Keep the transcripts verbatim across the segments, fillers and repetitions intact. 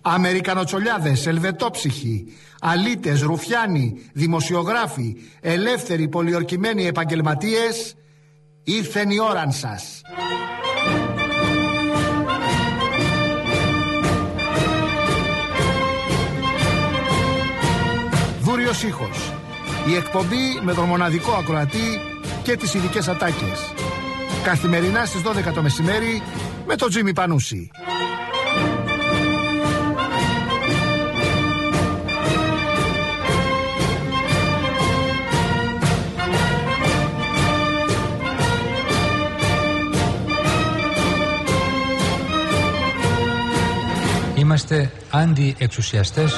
Αμερικανοτσολιάδες, ελβετόψυχοι, αλήτες, ρουφιάνοι, δημοσιογράφοι, ελεύθεροι πολιορκημένοι επαγγελματίες, ήρθεν η ώραν σας. Δούριος ήχος. Η εκπομπή με τον μοναδικό ακροατή και τις ειδικές ατάκες. Καθημερινά στις δώδεκα το μεσημέρι με τον Τζίμι Πανούση. Είμαστε αντιεξουσιαστές.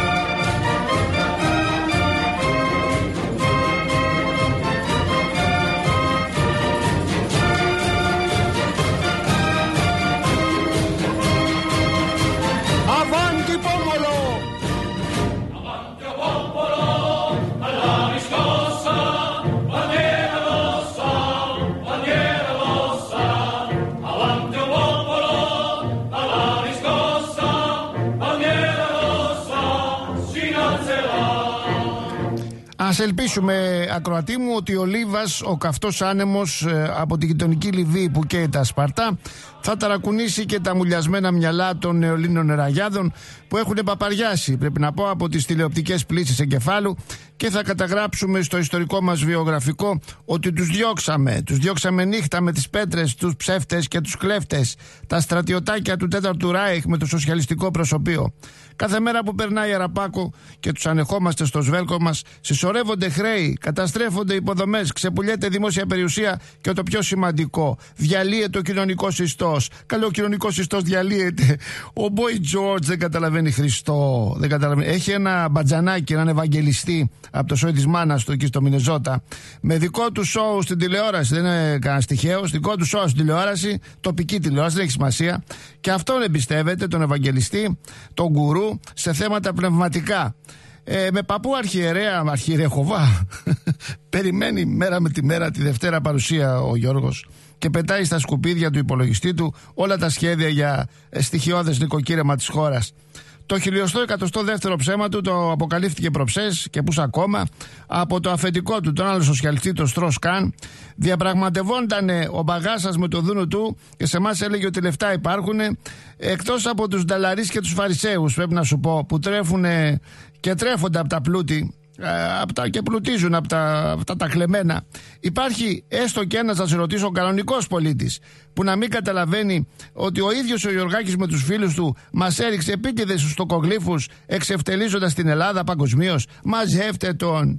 Ας ελπίσουμε, ακροατή μου, ότι ο Λίβας, ο καυτός άνεμος ε, από την γειτονική Λιβύη που καίει τα Σπαρτά, θα ταρακουνήσει και τα μουλιασμένα μυαλά των νεολύνων εραγιάδων που έχουν παπαριάσει, πρέπει να πω, από τις τηλεοπτικές πλήσεις εγκεφάλου, και θα καταγράψουμε στο ιστορικό μας βιογραφικό ότι τους διώξαμε. Τους διώξαμε νύχτα με τις πέτρες, τους ψεύτες και τους κλέφτες, τα στρατιωτάκια του τέταρτου Ράιχ με το σοσιαλιστικό προσωπείο. Κάθε μέρα που περνάει η Αραπάκο και τους ανεχόμαστε στο σβέλκο μας, συσσωρεύονται χρέη, καταστρέφονται υποδομές, ξεπουλιέται δημόσια περιουσία και το πιο σημαντικό, διαλύεται ο κοινωνικός ιστός. Καλό, ο κοινωνικός ιστός διαλύεται. Ο Boy George δεν καταλαβαίνει Χριστό. Δεν καταλαβαίνει. Έχει ένα μπατζανάκι, έναν Ευαγγελιστή από το σόι της μάνας του εκεί στο Μινεζότα, με δικό του σόου στην τηλεόραση. Δεν είναι κανένα τυχαίο. Δικό του σόου στην τηλεόραση, τοπική τηλεόραση, δεν έχει σημασία. Και αυτόν εμπιστεύεται, τον Ευαγγελιστή, τον γκουρού, σε θέματα πνευματικά. Ε, με παππού αρχιερέα, αρχιερέα Χοβά, περιμένει μέρα με τη μέρα τη Δευτέρα παρουσία ο Γιώργος και πετάει στα σκουπίδια του υπολογιστή του όλα τα σχέδια για στοιχειώδες νοικοκύρεμα της χώρας. Το χιλιοστό εκατοστό δεύτερο ψέμα του το αποκαλύφθηκε προψές και πούς ακόμα από το αφεντικό του, τον άλλο σοσιαλιστή, τον Στρος Καν. Διαπραγματευόταν ο Μπαγάσας με το δούνο του και σε εμάς έλεγε ότι λεφτά υπάρχουν, εκτός από τους νταλαρίς και τους φαρισαίους, πρέπει να σου πω, που τρέφουν και τρέφονται από τα πλούτη. Από τα, και πλουτίζουν από τα, από τα, τα κλεμμένα. Υπάρχει έστω και ένας, να σε ρωτήσω, κανονικός πολίτης που να μην καταλαβαίνει ότι ο ίδιος ο Γιωργάκης με τους φίλους του μας έριξε επίτηδες στους τοκογλύφους, εξευτελίζοντας την Ελλάδα παγκοσμίως? Μαζεύτε τον.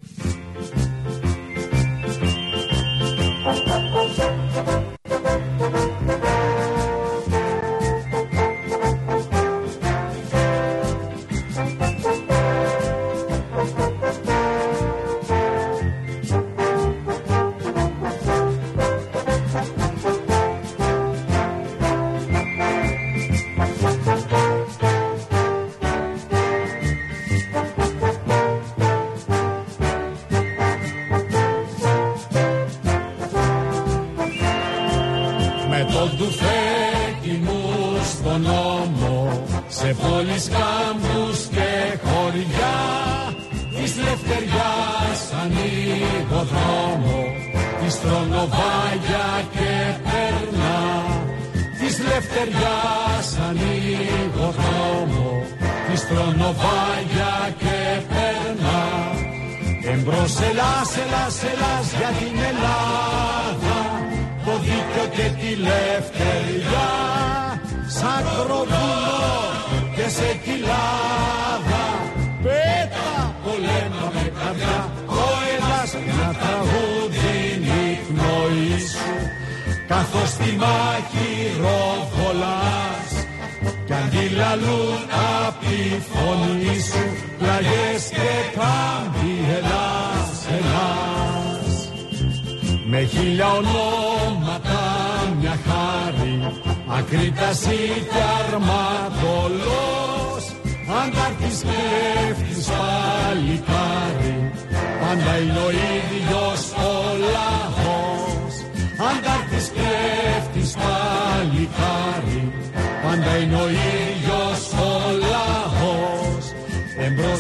Σε πόλεις, κάμπους και χωριά της λευτεριάς ανοίγω δρόμο, της τρονοβάγια και περνά. Της λευτεριάς ανοίγω δρόμο, της τρονοβάγια και περνά. Εμπρός Ελλάς, Ελλάς, Ελλάς για την Ελλάδα, το δίκιο και τη λευτεριά. Σαν κροβούνο και σε κοιλάδα, πέτα πολέμα με καρδιά, ο Ελλάς ένα τραγούδι είναι η πνοή σου, καθώς στη μάχη ροβολάς, κι αντιλαλούν απ' τη φωνή σου, πλαγιές και κάμπι Ελλάς, Ελλάς. Με χίλια ονόματα μια χάρη, ακρίταση και αρματολός, αντάρτης κλέφτης παλικάρι, πάντα είναι ο ίδιος ο λαός. Αντάρτης κλέφτης παλικάρι, πάντα είναι ο ίδιος ο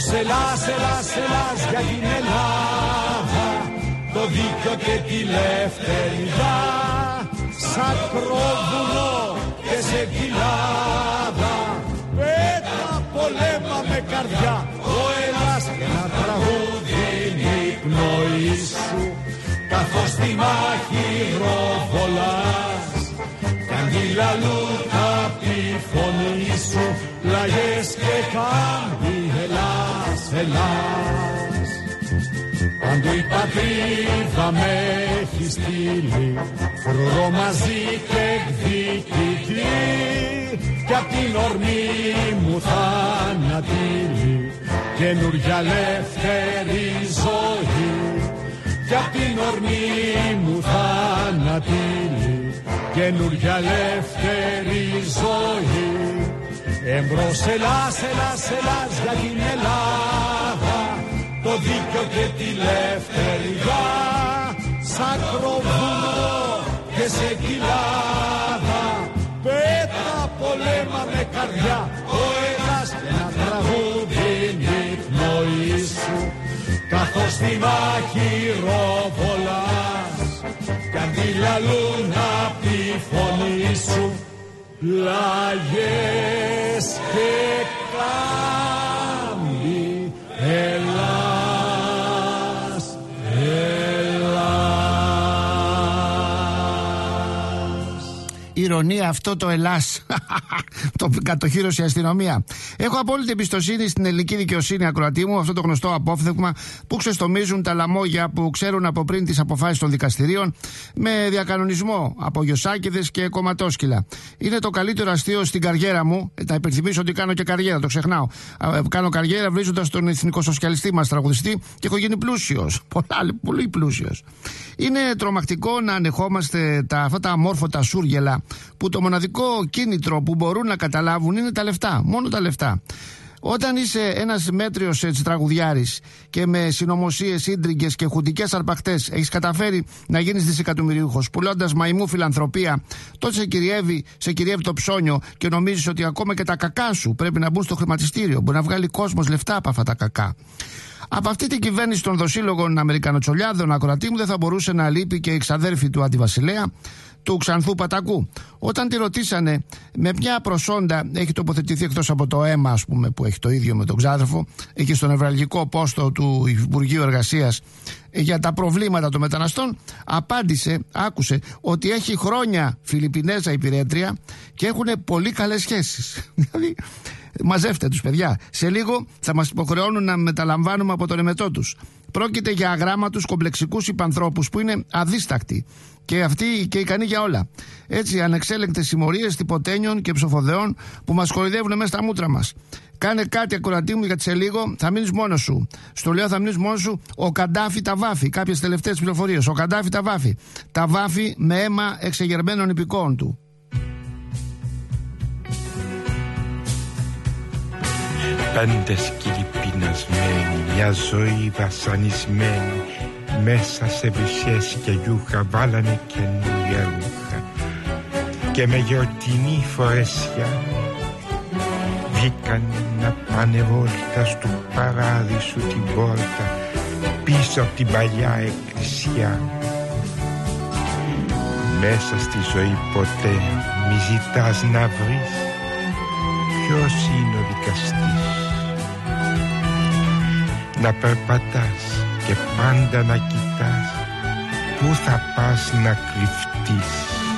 Εμπρός Ελλάς, Ελλάς, Ελλάς για την Ελλάδα, το δίκιο και τη λευτεριά, σακρόβουνο και σε κοιλάδα, πέτα πολέμα με καρδιά, ο Ελλάς και ένα τραγούδι είναι η πνοή σου, καθώς στη μάχη ροβολάς, κι αντιλαλούν απ' τη φωνή σου, πλαγιές και κάμπι, Ελλάς, Ελλάς. Παντού η πατρίδα με έχει στείλει, φρουρό μαζί και εκδικητή, κι απ' την ορμή μου θανατήλει, καινούρια ελεύθερη ζωή, κι απ' την ορμή μου θανατήλει, καινούρια ελεύθερη ζωή. Εμπρός Ελλάς, Ελλάς, Ελλάς για την Ελλάδα, το δίκιο και τη λευτεριά, σακροβούνο και σε κοιλάδα, πέτα πολέμα με καρδιά, ο Ελλάς και ένα τραγούδι είναι η πνοή σου, καθώς στη μάχη ροβολάς, κι αντιλαλούν απ' τη φωνή σου, πλάγιες και κάμπι, Ελλάς, Ελλάς. Ηρωνία αυτό το Ελλάς. Το κατοχύρωσε η αστυνομία. Έχω απόλυτη εμπιστοσύνη στην ελληνική δικαιοσύνη, ακροατή μου, αυτό το γνωστό απόφθεγμα που ξεστομίζουν τα λαμόγια που ξέρουν από πριν τις αποφάσεις των δικαστηρίων με διακανονισμό από γιοσάκηδες και κομματόσκυλα. Είναι το καλύτερο αστείο στην καριέρα μου. Να υπενθυμίσω ότι κάνω και καριέρα, το ξεχνάω. Κάνω καριέρα βρίζοντας τον εθνικοσοσιαλιστή μας τραγουδιστή και έχω γίνει πλούσιος. Πολλά, πολύ πλούσιος. Είναι τρομακτικό να ανεχόμαστε τα, αυτά τα αμόρφωτα σούργελα που το μοναδικό κίνητρο που μπορούν να καταλάβουν είναι τα λεφτά, μόνο τα λεφτά. Όταν είσαι ένας μέτριος έτσι τραγουδιάρης και με συνωμοσίες, ίντριγκες και χουντικές αρπαχτές έχεις καταφέρει να γίνεις δισεκατομμυρίουχος πουλώντας μαϊμού φιλανθρωπία, τότε σε κυριεύει, σε κυριεύει το ψώνιο και νομίζεις ότι ακόμα και τα κακά σου πρέπει να μπουν στο χρηματιστήριο. Μπορεί να βγάλει κόσμος λεφτά από αυτά τα κακά. Από αυτή την κυβέρνηση των δοσύλλογων Αμερικανοτσολιάδων, ακροατή μου, δεν θα μπορούσε να λείπει και η εξαδέρφη του αντιβασιλέα, του Ξανθού Πατακού. Όταν τη ρωτήσανε με ποια προσόντα έχει τοποθετηθεί εκτός από το αίμα, ας πούμε, που έχει το ίδιο με τον ξάδερφο, εκεί στο νευραλγικό πόστο του Υπουργείου Εργασίας, για τα προβλήματα των μεταναστών, απάντησε, άκουσε, ότι έχει χρόνια Φιλιππινέζα υπηρέτρια και έχουν πολύ καλές σχέσεις. Δηλαδή, μαζεύτε τους, παιδιά. Σε λίγο θα μας υποχρεώνουν να μεταλαμβάνουμε από τον εμετό τους. Πρόκειται για αγράμματους κομπλεξικούς υπανθρώπους που είναι αδίστακτοι και αυτοί και ικανοί για όλα. Έτσι, ανεξέλεγκτες συμμορίες τυποτένιων και ψοφοδεών που μας κοροϊδεύουν μέσα στα μούτρα μας. Κάνε κάτι, ακροατή μου, γιατί σε λίγο θα μείνεις μόνος σου. Στο λέω θα μείνεις μόνος σου. Ο Καντάφη τα βάφει. Κάποιες τελευταίες πληροφορίες. Ο Καντάφη τα βάφει. Τα βάφει με αίμα εξεγερμένων υπηκόων του. Πέντε σκύλοι πεινασμένοι, μια ζωή βασανισμένη, μέσα σε βυσσές και γιούχα βάλανε καινούρια ρούχα και με γιορτινή φορέσια βγήκαν να πάνε βόλτα στου παράδεισου την πόρτα πίσω από την παλιά εκκλησιά. Μέσα στη ζωή ποτέ μη ζητάς να βρεις ποιος είναι ο δικαστής. Να περπατάς και πάντα να κοιτάς πού θα πας να κρυφτείς.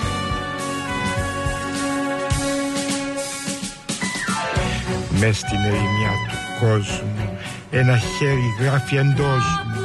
Μες στην ερημιά του κόσμου ένα χέρι γράφει εντός μου.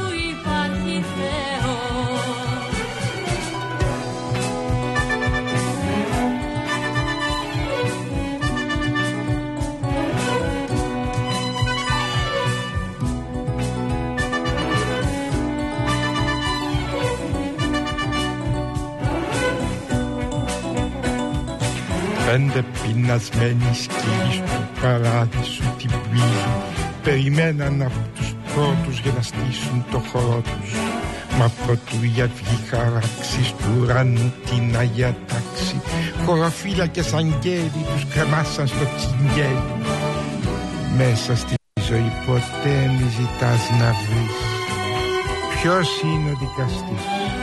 Πέντε πεινασμένοι σκύλοι του παράδεισου την πύλη περιμέναν από τους πρώτους για να στήσουν το χώρο τους. Μα προτού η αυγή χαράξει του ουρανού την Αγία Τάξη, χωροφύλακες αγγέλοι τους κρεμάσαν στο τσιγγέλι. Μέσα στη ζωή ποτέ μη ζητάς να βρεις ποιος είναι ο δικαστής.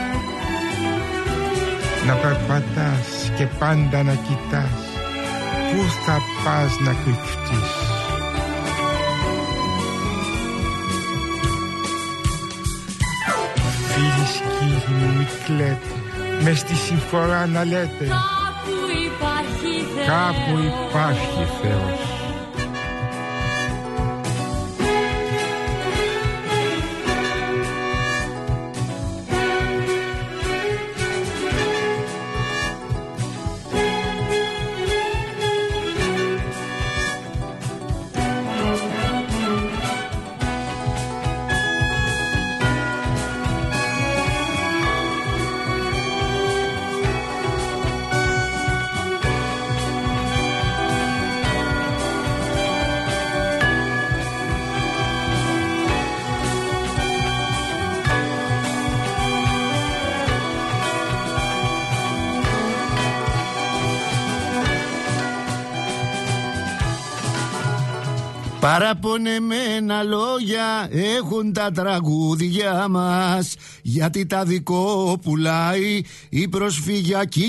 Να περπατάς και πάντα να κοιτάς πού θα πας να κρυφτείς. Φίλοι σκύλοι μου μη κλαίτε, μες στη συμφορά να λέτε κάπου υπάρχει Θεός. Κάπου υπάρχει Θεός. Παραπονεμένα λόγια έχουν τα τραγούδια μας, γιατί τα δικό πουλάει η προσφυγιακή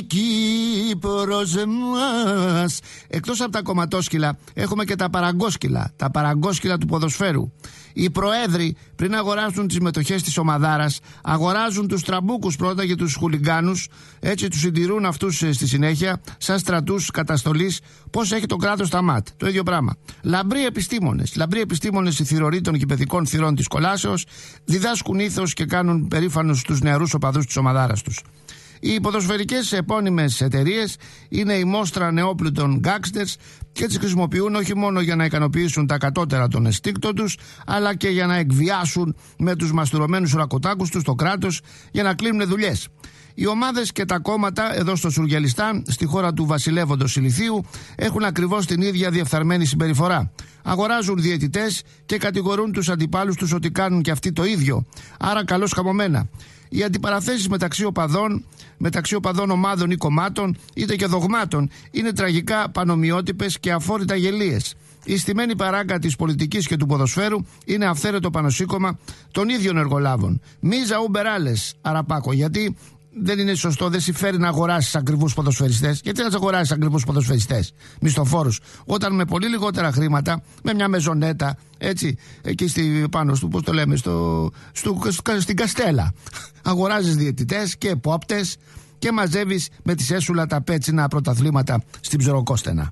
Κύπρος μας. Εκτός από τα κομματόσκυλα έχουμε και τα παραγκόσκυλα, τα παραγκόσκυλα του ποδοσφαίρου. Οι προέδροι πριν αγοράσουν τις μετοχές της ομαδάρας αγοράζουν τους τραμπούκους πρώτα για τους χουλιγκάνους, έτσι τους συντηρούν αυτούς στη συνέχεια σαν στρατούς καταστολής. Πώς έχει το κράτος τα ΜΑΤ, το ίδιο πράγμα. Λαμπροί επιστήμονες, λαμπροί επιστήμονες θηροροί των γηπεδικών θυρών της κολάσεως διδάσκουν ήθος και κάνουν περήφανους τους νεαρούς οπαδούς της ομαδάρας τους. Οι ποδοσφαιρικές επώνυμες εταιρείες είναι η μόστρα νεόπλουτων γκάξτερς και τις χρησιμοποιούν όχι μόνο για να ικανοποιήσουν τα κατώτερα των εστίκτων τους, αλλά και για να εκβιάσουν με τους μαστουρωμένους ρακοτάκους τους το κράτος για να κλείνουν δουλειές. Οι ομάδες και τα κόμματα εδώ στο Σουργελιστάν, στη χώρα του βασιλεύοντος ηλιθίου, έχουν ακριβώς την ίδια διεφθαρμένη συμπεριφορά. Αγοράζουν διαιτητές και κατηγορούν τους αντιπάλους τους ότι κάνουν και αυτοί το ίδιο. Άρα καλώς χαμωμένα. Οι αντιπαραθέσεις μεταξύ οπαδών, μεταξύ οπαδών ομάδων ή κομμάτων, είτε και δογμάτων, είναι τραγικά πανομοιότυπες και αφόρητα γελίες. Η στημένη παράγκα της πολιτικής και του ποδοσφαίρου είναι αυθαίρετο πανοσήκωμα των ίδιων εργολάβων. Μίζα ουμπεράλες, Αραπάκο, γιατί δεν είναι σωστό, δεν συμφέρει να αγοράσεις ακριβούς ποδοσφαιριστές. Γιατί να αγοράσεις ακριβούς ποδοσφαιριστές, μισθοφόρους, όταν με πολύ λιγότερα χρήματα, με μια μεζονέτα, έτσι, εκεί στη, πάνω στο, πώς το λέμε, στο, στο, στο, στην Καστέλα, αγοράζεις διαιτητές και επόπτες και μαζεύεις με τη σέσουλα τα πέτσινα πρωταθλήματα στην Ψωροκόστενα.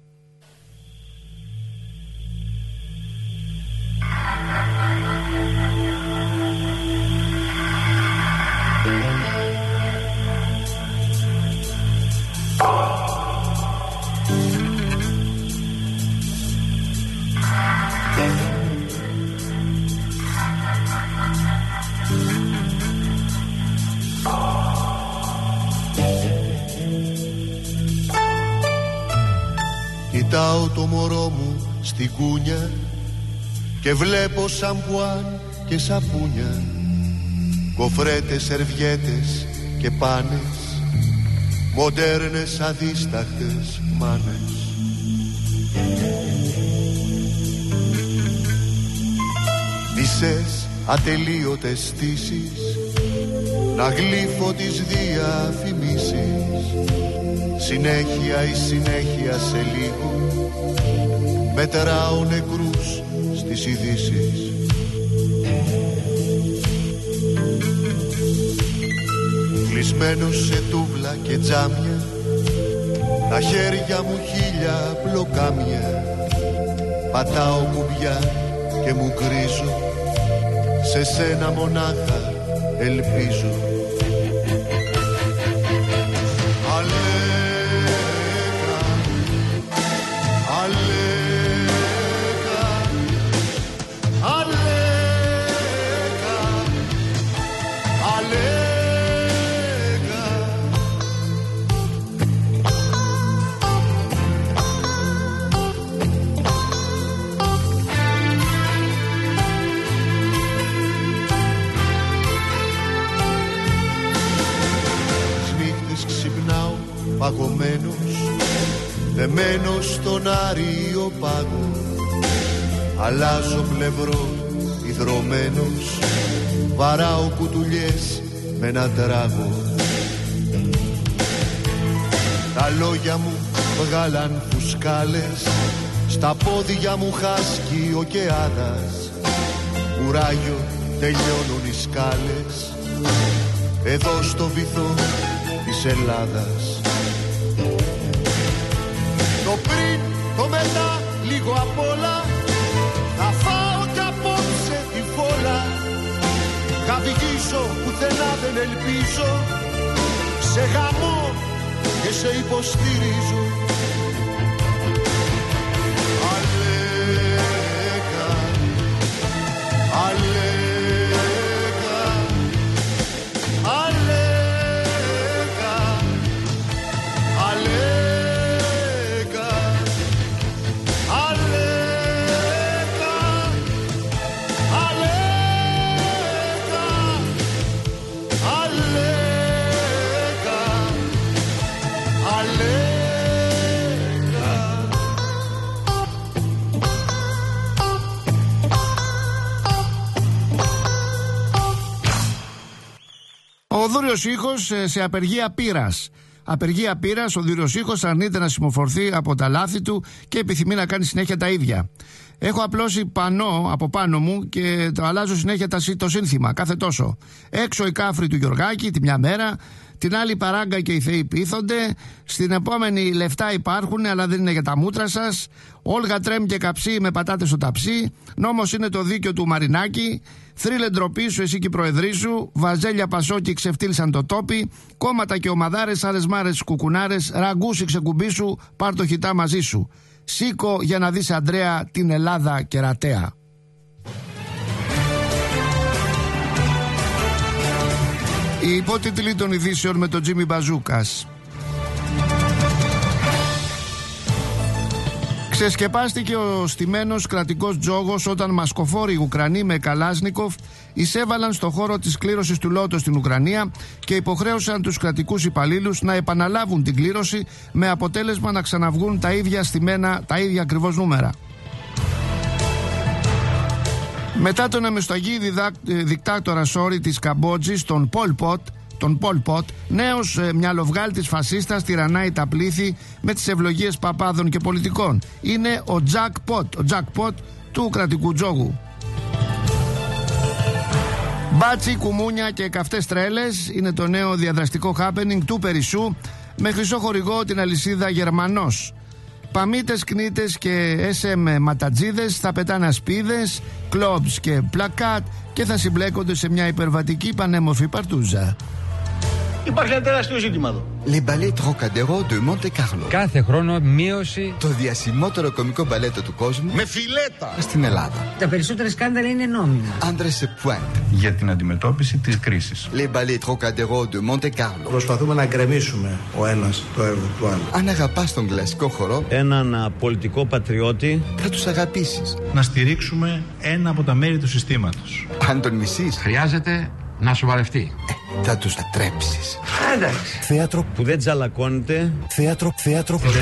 Κοιτάω το μωρό μου στην κούνια και βλέπω σαμπουάν και σαπούνια, κοφρέτες, σερβιέτες και πάνες, μοντέρνες αδίστακτες μάνες. Μισές ατελείωτες στήσεις να γλύφω τις διαφημίσεις, συνέχεια η συνέχεια σε λίγο μετράω νεκρούς στις ειδήσεις. Κλεισμένος σε τούβλα και τζάμια, τα χέρια μου χίλια μπλοκάμια, πατάω κουμπιά και μου γκρίζω, σε σένα μονάχα ελπίζω. Παγωμένος, δεμένος στον Άριο πάγο, αλλάζω πλευρό ιδρωμένος, βαράω κουτουλιές με ένα τράγο. Τα λόγια μου βγάλαν φουσκάλες, στα πόδια μου χάσκει ο κεάδας. Κουράγιο τελειώνουν οι σκάλες, εδώ στο βυθό της Ελλάδας. Το πριν, το μετά, λίγο απ' όλα, θα φάω κι απόψε τη φόλα. Θα βγήσω, πουθενά δεν ελπίζω, σε γαμώ και σε υποστηρίζω. Αλέκα, αλέκα, αλέκα, αλέκα, Ο Δούριος Ήχος σε απεργία πείρας. Απεργία πείρας, ο Δούριος Ήχος αρνείται να συμμορφωθεί από τα λάθη του και επιθυμεί να κάνει συνέχεια τα ίδια. Έχω απλώσει πανό από πάνω μου και το αλλάζω συνέχεια το σύνθημα κάθε τόσο. Έξω η κάφρη του Γιωργάκη τη μια μέρα, την άλλη παράγκα και οι θεοί πείθονται, στην επόμενη λεφτά υπάρχουν αλλά δεν είναι για τα μούτρα σας. Όλγα τρέμ και καψί με πατάτες στο ταψί, νόμος είναι το δίκαιο του Μαρινάκη. Θρύλε ντροπή σου εσύ και η προεδρή σου, βαζέλια πασόκι ξεφτύλισαν το τόπι, κόμματα και ομαδάρες, άλλες μάρες κουκουνάρες, ραγκούσι ξεκουμπί σου, πάρ' το χιτά μαζί σου. Σήκω για να δεις, Αντρέα, την Ελλάδα κερατέα. Οι υπότιτλοι των ειδήσεων με τον Τζίμι Μπαζούκας. Ξεσκεπάστηκε ο στημένος κρατικός τζόγος όταν μασκοφόροι Ουκρανοί με Καλάσνικοφ εισέβαλαν στο χώρο της κλήρωσης του Λότο στην Ουκρανία και υποχρέωσαν τους κρατικούς υπαλλήλους να επαναλάβουν την κλήρωση με αποτέλεσμα να ξαναβγούν τα ίδια στημένα, τα ίδια ακριβώς νούμερα. Μετά τον αμεσταγή δικτάτορα Σόρι της Καμπότζης, τον Πολ Πότ, τον Πολ Πότ, νέος ε, μυαλοβγάλτης φασίστας τυραννάει τα πλήθη με τις ευλογίες παπάδων και πολιτικών. Είναι ο Τζακ Πότ, ο Τζακ Πότ του κρατικού τζόγου. Μπάτσι, κουμούνια και καυτές τρέλες είναι το νέο διαδραστικό happening του Περισσού, με χρυσό χορηγό την αλυσίδα Γερμανός. Παμίτες, κνίτες και ες εμ ματατζίδες θα πετάνε ασπίδες, κλόμπς και πλακάτ και θα συμπλέκονται σε μια υπερβατική πανέμορφη παρτούζα. Υπάρχει ένα τεράστιο ζήτημα εδώ. Les ballets Trocadéro de Monte Carlo. Κάθε χρόνο μείωση. Το διασημότερο κομικό μπαλέτο του κόσμου. Με φιλέτα. Στην Ελλάδα. Τα περισσότερα σκάνδαλα είναι νόμιμα. Άντρες σε pointe. Για την αντιμετώπιση της κρίσης. Les ballets Trocadéro de Monte Carlo. Προσπαθούμε να γκρεμίσουμε ο ένας το έργο του άλλου. Αν αγαπάς τον κλασικό χορό, έναν πολιτικό πατριώτη, θα τους αγαπήσεις. Να στηρίξουμε ένα από τα μέρη του συστήματος. Αν τον μισείς, Χρειάζεται να σοβαρευτεί. Ε, θα τους ατρέψεις. Εντάξει. θέατρο που δεν τζαλακώνεται, θέατρο, θέατρο που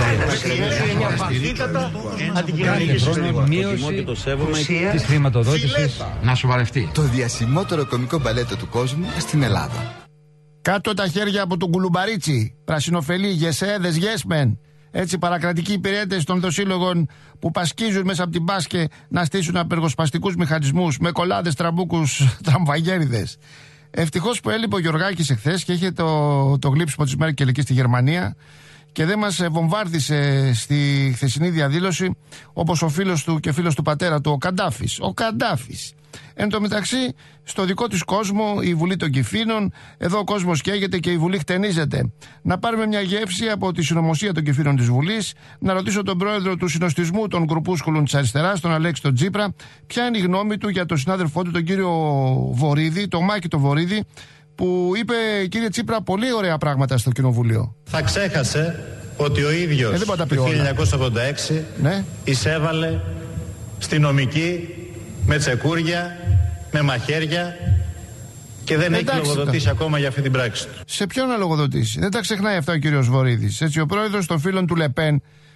Κάθε χρόνο μείωση της χρηματοδότησης να σοβαρευτεί. Το διασημότερο κομικό μπαλέτο του κόσμου στην Ελλάδα. Κάτω τα χέρια από τον κουλουμπαρίτσι, πρασινοφελή, γεσέδες, γέσμεν. Έτσι, παρακρατικοί υπηρέτες των δοσύλλογων που πασκίζουν μέσα από την μπάσκε να στήσουν απεργοσπαστικούς μηχανισμούς με κολλάδες, τραμπούκους, τραμβαγέριδες. Ευτυχώς που έλειπε ο Γιωργάκης εχθές και είχε το, το γλύψιμο της Μέρκελ εκεί στη Γερμανία και δεν μας βομβάρδισε στη χθεσινή διαδήλωση όπως ο φίλος του και φίλος του πατέρα του, ο Καντάφης. Ο Καντάφης. Εν τω μεταξύ, στο δικό της κόσμο, η Βουλή των Κυφήνων, εδώ ο κόσμος καίγεται και η Βουλή χτενίζεται. Να πάρουμε μια γεύση από τη συνωμοσία των Κυφήνων της Βουλής, να ρωτήσω τον πρόεδρο του συνοστισμού των γκρουπούσκουλων της αριστεράς, τον Αλέξη τον Τσίπρα, ποια είναι η γνώμη του για τον συνάδελφό του, τον κύριο Βορίδη, τον Μάκη τον Βορίδη, που είπε, κύριε Τσίπρα, πολύ ωραία πράγματα στο Κοινοβούλιο. Θα ξέχασε ότι ο ίδιος ε, το χίλια εννιακόσια ογδόντα έξι ναι. εισέβαλε στη νομική με τσεκούρια, με μαχαίρια και δεν Εντάξει, έχει λογοδοτήσει το... ακόμα για αυτή την πράξη του. Σε ποιον να λογοδοτήσει? Δεν τα ξεχνάει αυτά ο κύριος Βορίδης. Έτσι, ο πρόεδρος των φίλων του Λεπέν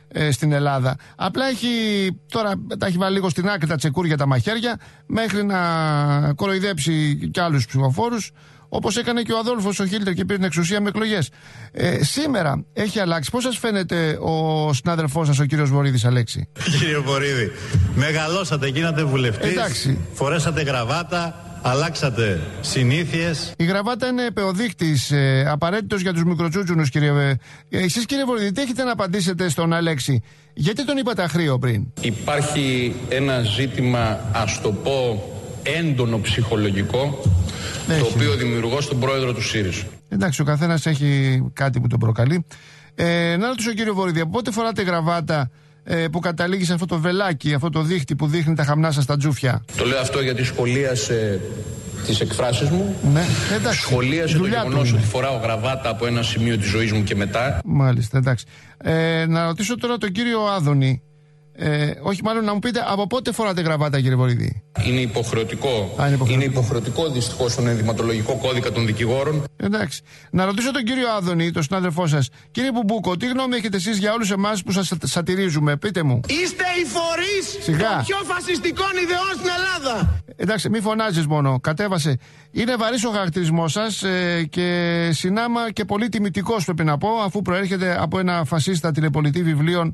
ε, στην Ελλάδα. Απλά έχει, τώρα τα έχει βάλει λίγο στην άκρη τα τσεκούρια, τα μαχαίρια, μέχρι να κοροϊδέψει κι άλλους ψηφοφόρους, όπως έκανε και ο Αδόλφος ο Χίλτερ και πήρε την εξουσία με εκλογές. Ε, σήμερα έχει αλλάξει. Πώς σας φαίνεται ο συνάδελφός σας, ο κύριος Βορίδης, Αλέξη? Κύριε Βορίδη, μεγαλώσατε, γίνατε βουλευτής, εντάξει, φορέσατε γραβάτα, αλλάξατε συνήθειες. Η γραβάτα είναι επεοδείκτης, ε, απαραίτητος για τους μικροτσούτσουνους, κύριε. Ε, εσείς, κύριε Βορίδη, τι έχετε να απαντήσετε στον Αλέξη? Γιατί τον είπατε αχρείο πριν? Υπάρχει ένα ζήτημα, ας το πω, έντονο ψυχολογικό, έχει, το οποίο δημιουργώ στον πρόεδρο του ΣΥΡΙΖΑ. Εντάξει, ο καθένας έχει κάτι που τον προκαλεί. Ε, να ρωτήσω, κύριο Βορίδη, από πότε φοράτε γραβάτα ε, που καταλήγει σε αυτό το βελάκι, αυτό το δίχτυ που δείχνει τα χαμνά σας τα τζούφια? Το λέω αυτό γιατί σχολίασε τις εκφράσεις μου. Ναι, εντάξει. Σχολίασε το γεγονός ότι φοράω γραβάτα από ένα σημείο της ζωής μου και μετά. Μάλιστα, εντάξει. Ε, να ρωτήσω τώρα τον κύριο Άδωνη. Ε, όχι, μάλλον να μου πείτε από πότε φοράτε γραβάτα, κύριε Βορίδη? Είναι υποχρεωτικό. Α, είναι υποχρεωτικό. Είναι υποχρεωτικό δυστυχώς στον ενδυματολογικό κώδικα των δικηγόρων. Εντάξει. Να ρωτήσω τον κύριο Άδωνη, τον συνάδελφό σας. Κύριε Μπουμπούκο, τι γνώμη έχετε εσείς για όλους εμάς που σας σατηρίζουμε? Πείτε μου. Είστε οι φορείς των πιο φασιστικών ιδεών στην Ελλάδα. Εντάξει, μη φωνάζεις μόνο. Κατέβασε. Είναι βαρύς ο χαρακτηρισμός σας ε, και συνάμα και πολύ τιμητικός, πρέπει να πω, αφού προέρχεται από ένα φασίστα τηλεπολιτή βιβλίων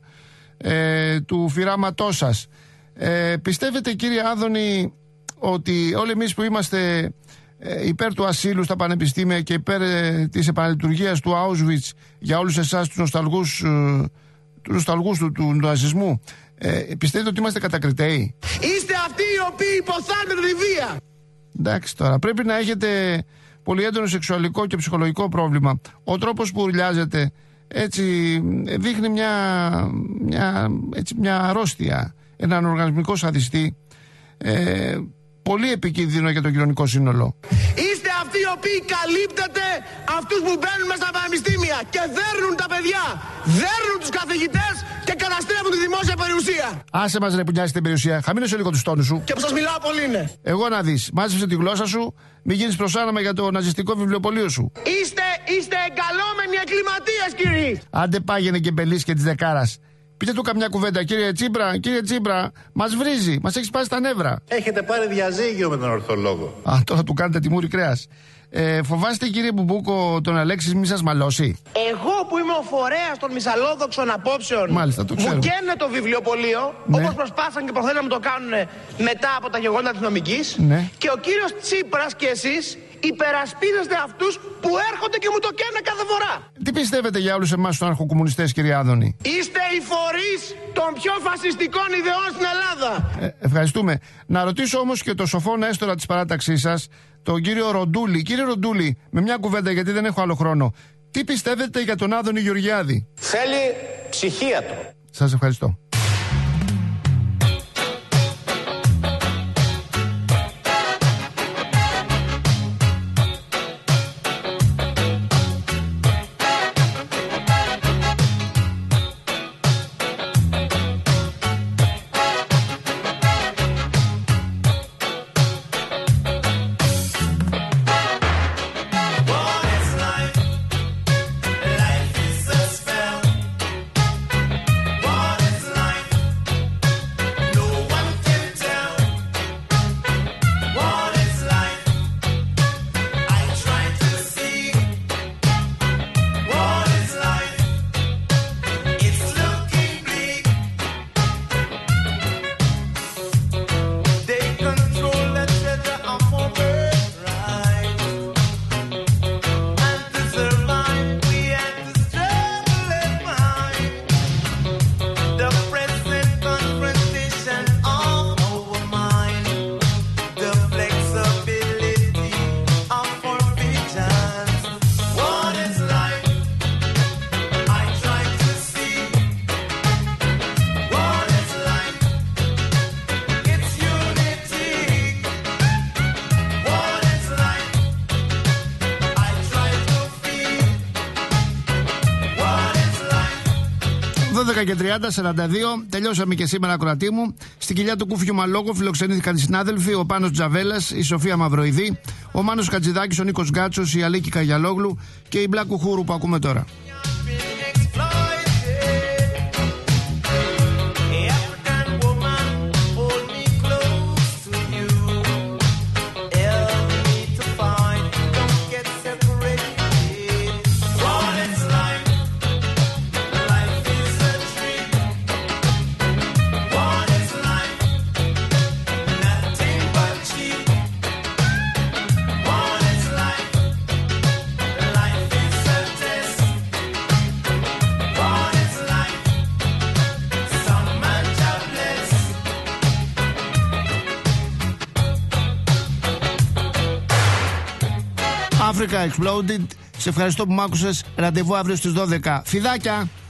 Ε, του φυράματός σας. Ε, πιστεύετε, κύριε Άδωνη, ότι όλοι εμείς που είμαστε ε, υπέρ του ασύλου στα πανεπιστήμια και υπέρ ε, της επαναλειτουργίας του Auschwitz για όλους εσάς τους νοσταλγούς, ε, τους νοσταλγούς του, του ναζισμού, ε, πιστεύετε ότι είμαστε κατακριτέοι? Είστε αυτοί οι οποίοι υποθάνετε τη βία. Εντάξει, τώρα πρέπει να έχετε πολύ έντονο σεξουαλικό και ψυχολογικό πρόβλημα. Ο τρόπος που ουρλιάζετε έτσι δείχνει μια, μια, έτσι, μια αρρώστια, έναν οργανισμικό σαδιστή, ε, πολύ επικίνδυνο για το κοινωνικό σύνολο. Είστε αυτοί οι οποίοι καλύπτετε αυτούς που μπαίνουν μέσα στα πανεπιστήμια και δέρνουν τα παιδιά, δέρνουν τους καθηγητές και καταστρέφουν τη δημόσια περιουσία. Άσε μας ρε που νοιάζει την περιουσία, χαμήλωσε λίγο τους τόνους σου. Και που σας μιλάω πολύ είναι. Εγώ να δεις, μάζεψε τη γλώσσα σου, μην γίνεις προσάναμα για το ναζιστικό βιβλιοπωλείο σου. Είστε, είστε εγκαλόμενοι εγκληματίες, κύριοι. Άντε πάγαινε και μπελής και της δεκάρας. Πείτε του καμιά κουβέντα, κύριε Τσίπρα, κύριε Τσίπρα, μας βρίζει, μας έχει σπάσει τα νεύρα. Έχετε πάρει διαζύγιο με τον ορθολόγο. Α, τώρα του κάνετε τιμούρι κρέας. Ε, φοβάστε, κύριε Μπουμπούκο, τον Αλέξη μη σας μαλώσει? Εγώ που είμαι ο φορέας των μυσαλόδοξων απόψεων, μάλιστα, το ξέρω, μου καίνε το βιβλιοπωλείο, ναι, όπως προσπάθησαν και προθέτουν να μου το κάνουν μετά από τα γεγονότα της νομικής, ναι, και ο κύριος Τσίπρας και εσείς υπερασπίζεστε αυτούς που έρχονται και μου το καίνε κάθε φορά. Τι πιστεύετε για όλους εμάς τους αρχοκομμουνιστές, κύριε Άδωνη? Είστε οι φορείς των πιο φασιστικών ιδεών στην Ελλάδα. Ε, ευχαριστούμε. Να ρωτήσω όμως και το σοφό νέστορα της παράταξής σας, τον κύριο Ροντούλη. Κύριε Ροντούλη, με μια κουβέντα γιατί δεν έχω άλλο χρόνο. Τι πιστεύετε για τον Άδωνη Γεωργιάδη? Θέλει ψυχίατρο. Σας ευχαριστώ. δώδεκα και τριάντα, σαράντα δύο. Τελειώσαμε και σήμερα, ακροατή μου. Στην κοιλιά του Κούφιου Μαλόγου φιλοξενήθηκαν οι συνάδελφοι: ο Πάνος Τζαβέλας, η Σοφία Μαυροειδή, ο Μάνος Χατζηδάκης, ο Νίκος Γκάτσος, η Αλίκη Καγιαλόγλου και η Μπλάκου Χούρου που ακούμε τώρα. Africa Exploded. Σε ευχαριστώ που μ' άκουσες. Ραντεβού αύριο στις δώδεκα. Φιδάκια!